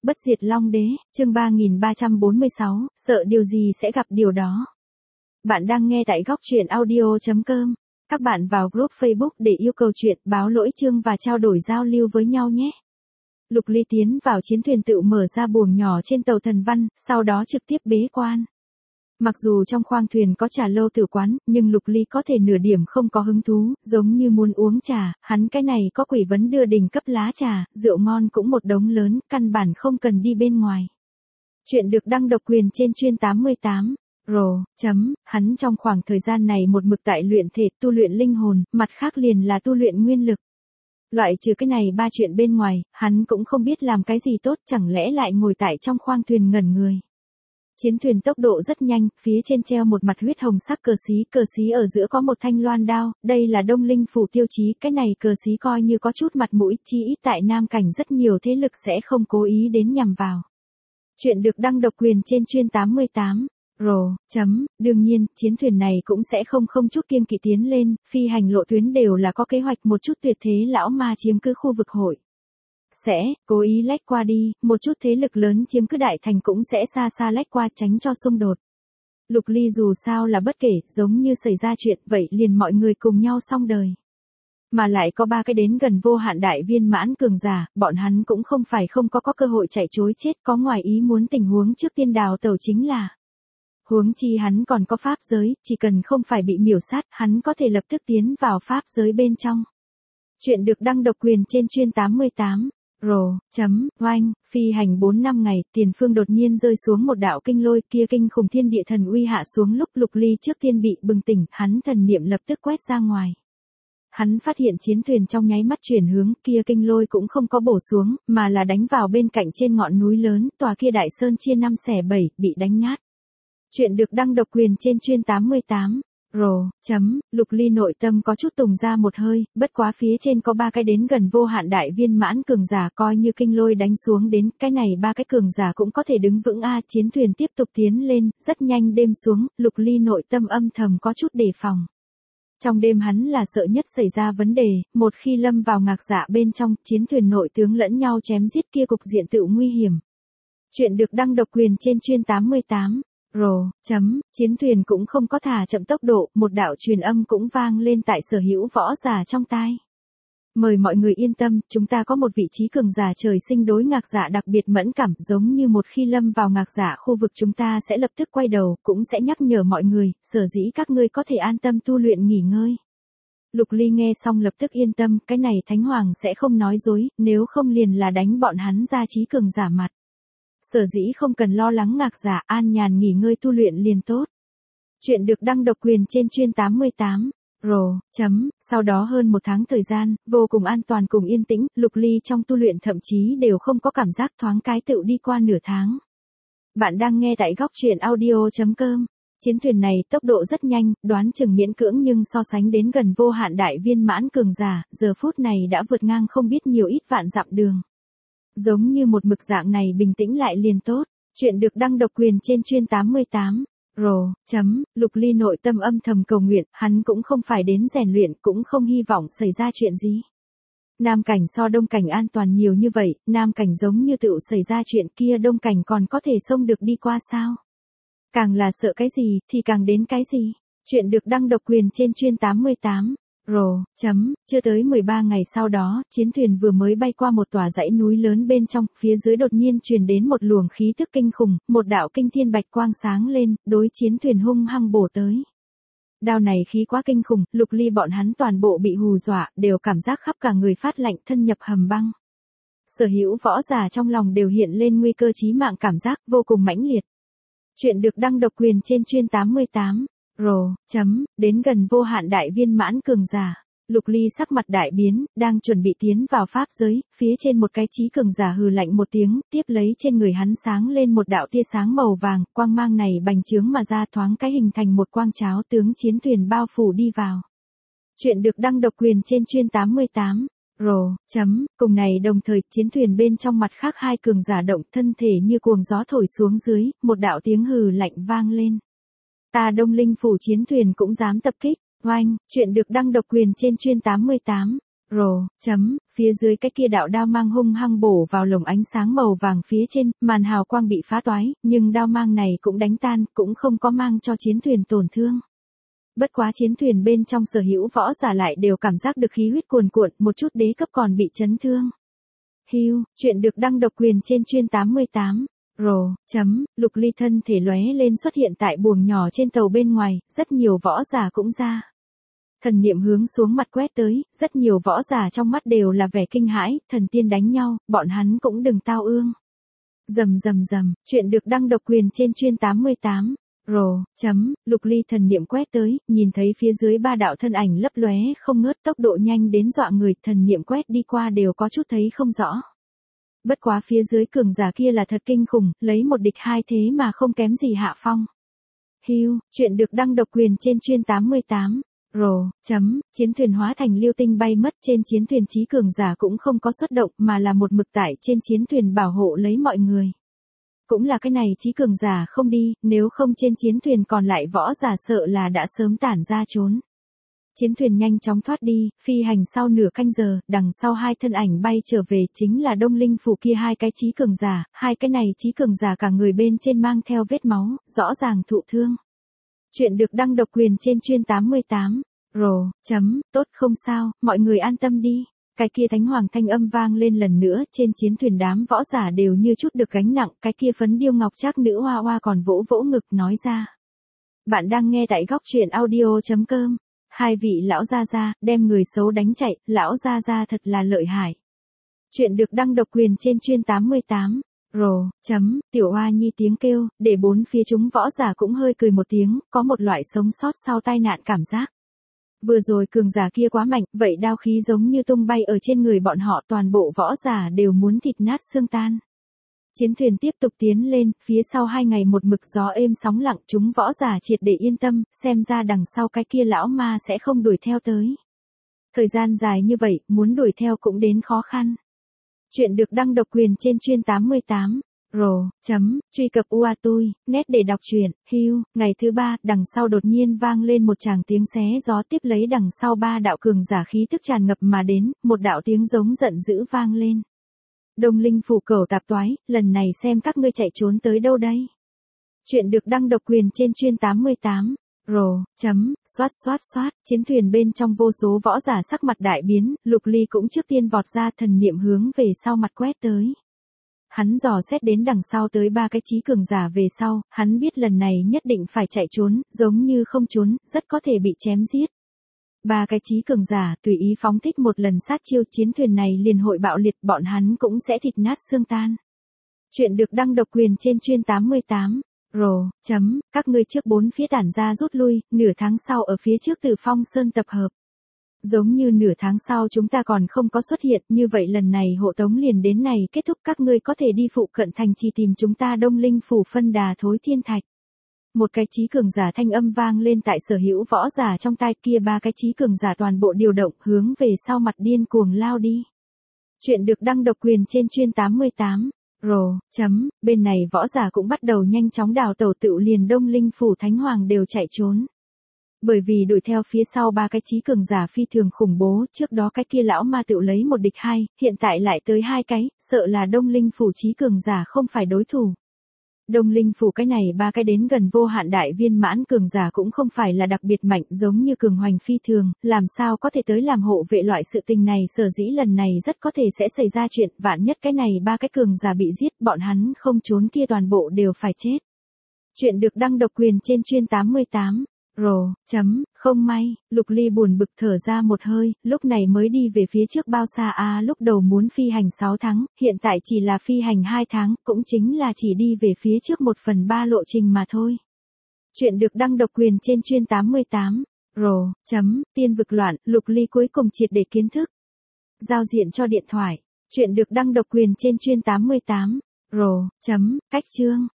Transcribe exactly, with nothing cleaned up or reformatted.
Bất diệt Long Đế, chương ba nghìn ba trăm bốn mươi sáu, sợ điều gì sẽ gặp điều đó. Bạn đang nghe tại góc truyện audio chấm com. Các bạn vào group Facebook để yêu cầu chuyện, báo lỗi chương và trao đổi giao lưu với nhau nhé. Lục Ly tiến vào chiến thuyền tự mở ra buồng nhỏ trên tàu Thần Văn, sau đó trực tiếp bế quan. Mặc dù trong khoang thuyền có trà lâu tử quán, nhưng Lục Ly có thể nửa điểm không có hứng thú, giống như muốn uống trà, hắn cái này có quỷ vấn đưa đỉnh cấp lá trà, rượu ngon cũng một đống lớn, căn bản không cần đi bên ngoài. Chuyện được đăng độc quyền trên chuyên tám mươi tám. Rồ, chấm, hắn trong khoảng thời gian này một mực tại luyện thể, tu luyện linh hồn, mặt khác liền là tu luyện nguyên lực. Loại trừ cái này ba chuyện bên ngoài, hắn cũng không biết làm cái gì tốt, chẳng lẽ lại ngồi tại trong khoang thuyền ngẩn người. Chiến thuyền tốc độ rất nhanh, phía trên treo một mặt huyết hồng sắc cờ xí, cờ xí ở giữa có một thanh loan đao, đây là Đông Linh phủ tiêu chí, cái này cờ xí coi như có chút mặt mũi, chí ít tại Nam Cảnh rất nhiều thế lực sẽ không cố ý đến nhằm vào. Chuyện được đăng độc quyền trên chuyên tám mươi tám. Rồ, chấm, đương nhiên, chiến thuyền này cũng sẽ không không chút kiêng kỵ tiến lên, phi hành lộ tuyến đều là có kế hoạch một chút tuyệt thế lão ma chiếm cứ khu vực hội. Sẽ, cố ý lách qua đi, một chút thế lực lớn chiếm cứ đại thành cũng sẽ xa xa lách qua tránh cho xung đột. Lục Ly dù sao là bất kể, giống như xảy ra chuyện vậy liền mọi người cùng nhau xong đời. Mà lại có ba cái đến gần vô hạn đại viên mãn cường giả, bọn hắn cũng không phải không có có cơ hội chạy trối chết, có ngoài ý muốn tình huống trước tiên đào tẩu chính là. Huống chi hắn còn có pháp giới, chỉ cần không phải bị miểu sát, hắn có thể lập tức tiến vào pháp giới bên trong. Chuyện được đăng độc quyền trên chuyên tám mươi tám. Rồ, chấm, oanh, phi hành bốn năm ngày, tiền phương đột nhiên rơi xuống một đạo kinh lôi, kia kinh khủng thiên địa thần uy hạ xuống lúc Lục Ly trước tiên bị bừng tỉnh, hắn thần niệm lập tức quét ra ngoài. Hắn phát hiện chiến thuyền trong nháy mắt chuyển hướng, kia kinh lôi cũng không có bổ xuống, mà là đánh vào bên cạnh trên ngọn núi lớn, tòa kia đại sơn chia năm xẻ bảy, bị đánh nát. Chuyện được đăng độc quyền trên chuyên tám mươi tám. Rồ, chấm, Lục Ly nội tâm có chút tùng ra một hơi, bất quá phía trên có ba cái đến gần vô hạn đại viên mãn cường giả coi như kinh lôi đánh xuống đến, cái này ba cái cường giả cũng có thể đứng vững a. Chiến thuyền tiếp tục tiến lên, rất nhanh đêm xuống, Lục Ly nội tâm âm thầm có chút đề phòng. Trong đêm hắn là sợ nhất xảy ra vấn đề, một khi lâm vào ngạc dạ bên trong, chiến thuyền nội tướng lẫn nhau chém giết kia cục diện tự nguy hiểm. Chuyện được đăng độc quyền trên chuyên tám mươi tám. Rồ, chấm, chiến thuyền cũng không có thả chậm tốc độ, một đạo truyền âm cũng vang lên tại sở hữu võ giả trong tai. Mời mọi người yên tâm, chúng ta có một vị trí cường giả trời sinh đối ngạc giả đặc biệt mẫn cảm, giống như một khi lâm vào ngạc giả khu vực chúng ta sẽ lập tức quay đầu, cũng sẽ nhắc nhở mọi người, sở dĩ các ngươi có thể an tâm tu luyện nghỉ ngơi. Lục Ly nghe xong lập tức yên tâm, cái này Thánh Hoàng sẽ không nói dối, nếu không liền là đánh bọn hắn ra trí cường giả mặt. Sở dĩ không cần lo lắng ngạc giả, an nhàn nghỉ ngơi tu luyện liền tốt. Chuyện được đăng độc quyền trên chuyên tám mươi tám. Rồ, chấm, sau đó hơn một tháng thời gian, vô cùng an toàn cùng yên tĩnh, Lục Ly trong tu luyện thậm chí đều không có cảm giác thoáng cái tự đi qua nửa tháng. Bạn đang nghe tại góc truyện audio chấm com. Chiến thuyền này tốc độ rất nhanh, đoán chừng miễn cưỡng nhưng so sánh đến gần vô hạn đại viên mãn cường giả, giờ phút này đã vượt ngang không biết nhiều ít vạn dặm đường. Giống như một mực dạng này bình tĩnh lại liền tốt. Chuyện được đăng độc quyền trên chuyên tám mươi tám. Rồ, chấm, Lục Ly nội tâm âm thầm cầu nguyện, hắn cũng không phải đến rèn luyện, cũng không hy vọng xảy ra chuyện gì. Nam Cảnh so Đông Cảnh an toàn nhiều như vậy, Nam Cảnh giống như tựu xảy ra chuyện kia Đông Cảnh còn có thể xông được đi qua sao? Càng là sợ cái gì, thì càng đến cái gì. Chuyện được đăng độc quyền trên chuyên tám mươi tám. Rồ, chấm, chưa tới mười ba ngày sau đó, chiến thuyền vừa mới bay qua một tòa dãy núi lớn bên trong, phía dưới đột nhiên truyền đến một luồng khí tức kinh khủng, một đạo kinh thiên bạch quang sáng lên, đối chiến thuyền hung hăng bổ tới. Đao này khí quá kinh khủng, Lục Ly bọn hắn toàn bộ bị hù dọa, đều cảm giác khắp cả người phát lạnh, thân nhập hầm băng. Sở hữu võ giả trong lòng đều hiện lên nguy cơ chí mạng, cảm giác vô cùng mãnh liệt. Chuyện được đăng độc quyền trên chuyên tám mươi tám. Rồ, chấm, đến gần vô hạn đại viên mãn cường giả. Lục Ly sắc mặt đại biến, đang chuẩn bị tiến vào pháp giới, phía trên một cái trí cường giả hừ lạnh một tiếng, tiếp lấy trên người hắn sáng lên một đạo tia sáng màu vàng, quang mang này bành trướng mà ra thoáng cái hình thành một quang cháo tướng chiến thuyền bao phủ đi vào. Chuyện được đăng độc quyền trên chuyên tám mươi tám. Rồ, chấm, cùng này đồng thời chiến thuyền bên trong mặt khác hai cường giả động thân thể như cuồng gió thổi xuống dưới, một đạo tiếng hừ lạnh vang lên. Ta Đông Linh phủ chiến thuyền cũng dám tập kích, oanh, chuyện được đăng độc quyền trên chuyên tám mươi tám. Rồ, chấm, phía dưới cái kia đạo đao mang hung hăng bổ vào lồng ánh sáng màu vàng phía trên, màn hào quang bị phá toái, nhưng đao mang này cũng đánh tan, cũng không có mang cho chiến thuyền tổn thương. Bất quá chiến thuyền bên trong sở hữu võ giả lại đều cảm giác được khí huyết cuồn cuộn, một chút đế cấp còn bị chấn thương. Hưu, chuyện được đăng độc quyền trên chuyên tám mươi tám. Rồ, chấm, Lục Ly thân thể lóe lên xuất hiện tại buồng nhỏ trên tàu bên ngoài, rất nhiều võ giả cũng ra. Thần niệm hướng xuống mặt quét tới, rất nhiều võ giả trong mắt đều là vẻ kinh hãi, thần tiên đánh nhau, bọn hắn cũng đừng tao ương. Rầm rầm rầm, chuyện được đăng độc quyền trên chuyên tám mươi tám. Rồ, chấm, Lục Ly thần niệm quét tới, nhìn thấy phía dưới ba đạo thân ảnh lấp lóe không ngớt, tốc độ nhanh đến dọa người, thần niệm quét đi qua đều có chút thấy không rõ. Bất quá phía dưới cường giả kia là thật kinh khủng, lấy một địch hai thế mà không kém gì Hạ Phong. Hưu, chuyện được đăng độc quyền trên chuyên tám mươi tám. Rồ, chấm, chiến thuyền hóa thành lưu tinh bay mất, trên chiến thuyền chí cường giả cũng không có xuất động mà là một mực tại trên chiến thuyền bảo hộ lấy mọi người. Cũng là cái này chí cường giả không đi, nếu không trên chiến thuyền còn lại võ giả sợ là đã sớm tản ra trốn. Chiến thuyền nhanh chóng thoát đi, phi hành sau nửa canh giờ, đằng sau hai thân ảnh bay trở về chính là Đông Linh phủ kia hai cái chí cường giả, hai cái này chí cường giả cả người bên trên mang theo vết máu, rõ ràng thụ thương. Chuyện được đăng độc quyền trên chuyên tám mươi tám. Rồ, chấm, tốt không sao, mọi người an tâm đi. Cái kia thánh hoàng thanh âm vang lên lần nữa, trên chiến thuyền đám võ giả đều như chút được gánh nặng, cái kia phấn điêu ngọc trác nữ hoa hoa còn vỗ vỗ ngực nói ra. Bạn đang nghe tại góc truyện audio chấm com. Hai vị lão gia gia, đem người xấu đánh chạy, lão gia gia thật là lợi hại. Chuyện được đăng độc quyền trên chuyên tám mươi tám. Rồ, chấm, tiểu hoa nhi tiếng kêu, để bốn phía chúng võ giả cũng hơi cười một tiếng, có một loại sống sót sau tai nạn cảm giác. Vừa rồi cường giả kia quá mạnh, vậy đao khí giống như tung bay ở trên người bọn họ, toàn bộ võ giả đều muốn thịt nát xương tan. Chiến thuyền tiếp tục tiến lên, phía sau hai ngày một mực gió êm sóng lặng, chúng võ giả triệt để yên tâm, xem ra đằng sau cái kia lão ma sẽ không đuổi theo tới. Thời gian dài như vậy, muốn đuổi theo cũng đến khó khăn. Chuyện được đăng độc quyền trên chuyên tám mươi tám. Rồ, chấm, truy cập Uatui, net để đọc truyện. Hưu, ngày thứ ba, đằng sau đột nhiên vang lên một tràng tiếng xé gió, tiếp lấy đằng sau ba đạo cường giả khí tức tràn ngập mà đến, một đạo tiếng giống giận dữ vang lên. Đông Linh phủ cẩu tạp toái, lần này xem các ngươi chạy trốn tới đâu đây. Chuyện được đăng độc quyền trên chuyên tám mươi tám. Rồ, chấm, xoát xoát xoát, chiến thuyền bên trong vô số võ giả sắc mặt đại biến, Lục Ly cũng trước tiên vọt ra, thần niệm hướng về sau mặt quét tới. Hắn dò xét đến đằng sau tới ba cái chí cường giả về sau, hắn biết lần này nhất định phải chạy trốn, giống như không trốn, rất có thể bị chém giết. Ba cái chí cường giả tùy ý phóng thích một lần sát chiêu, chiến thuyền này liền hội bạo liệt, bọn hắn cũng sẽ thịt nát xương tan. Chuyện được đăng độc quyền trên chuyên tám mươi tám. Rồ, chấm, các ngươi trước bốn phía tản ra rút lui, nửa tháng sau ở phía trước Từ Phong Sơn tập hợp. Giống như nửa tháng sau chúng ta còn không có xuất hiện, như vậy lần này hộ tống liền đến này kết thúc, các ngươi có thể đi phụ cận thành trì tìm chúng ta Đông Linh phủ phân đà thối thiên thạch. Một cái chí cường giả thanh âm vang lên tại sở hữu võ giả trong tai, kia ba cái chí cường giả toàn bộ điều động hướng về sau mặt điên cuồng lao đi. Chuyện được đăng độc quyền trên chuyên tám mươi tám. Rồ, chấm, bên này võ giả cũng bắt đầu nhanh chóng đào tẩu, tựu liền Đông Linh phủ thánh hoàng đều chạy trốn. Bởi vì đuổi theo phía sau ba cái chí cường giả phi thường khủng bố, trước đó cái kia lão ma tựu lấy một địch hai, hiện tại lại tới hai cái, sợ là Đông Linh phủ chí cường giả không phải đối thủ. Đông Linh phủ cái này ba cái đến gần vô hạn đại viên mãn cường giả cũng không phải là đặc biệt mạnh, giống như cường hoành phi thường, làm sao có thể tới làm hộ vệ loại sự tình này, sở dĩ lần này rất có thể sẽ xảy ra chuyện, vạn nhất cái này ba cái cường giả bị giết, bọn hắn không trốn kia toàn bộ đều phải chết. Chuyện được đăng độc quyền trên chuyên tám mươi tám. Rồ, chấm, không may, Lục Ly buồn bực thở ra một hơi, lúc này mới đi về phía trước bao xa a à, lúc đầu muốn phi hành sáu tháng, hiện tại chỉ là phi hành hai tháng, cũng chính là chỉ đi về phía trước một phần ba lộ trình mà thôi. Chuyện được đăng độc quyền trên chuyên tám mươi tám. Rồ, chấm, tiên vực loạn, Lục Ly cuối cùng triệt để kiến thức. Giao diện cho điện thoại. Chuyện được đăng độc quyền trên chuyên tám mươi tám. Rồ, chấm, cách chương.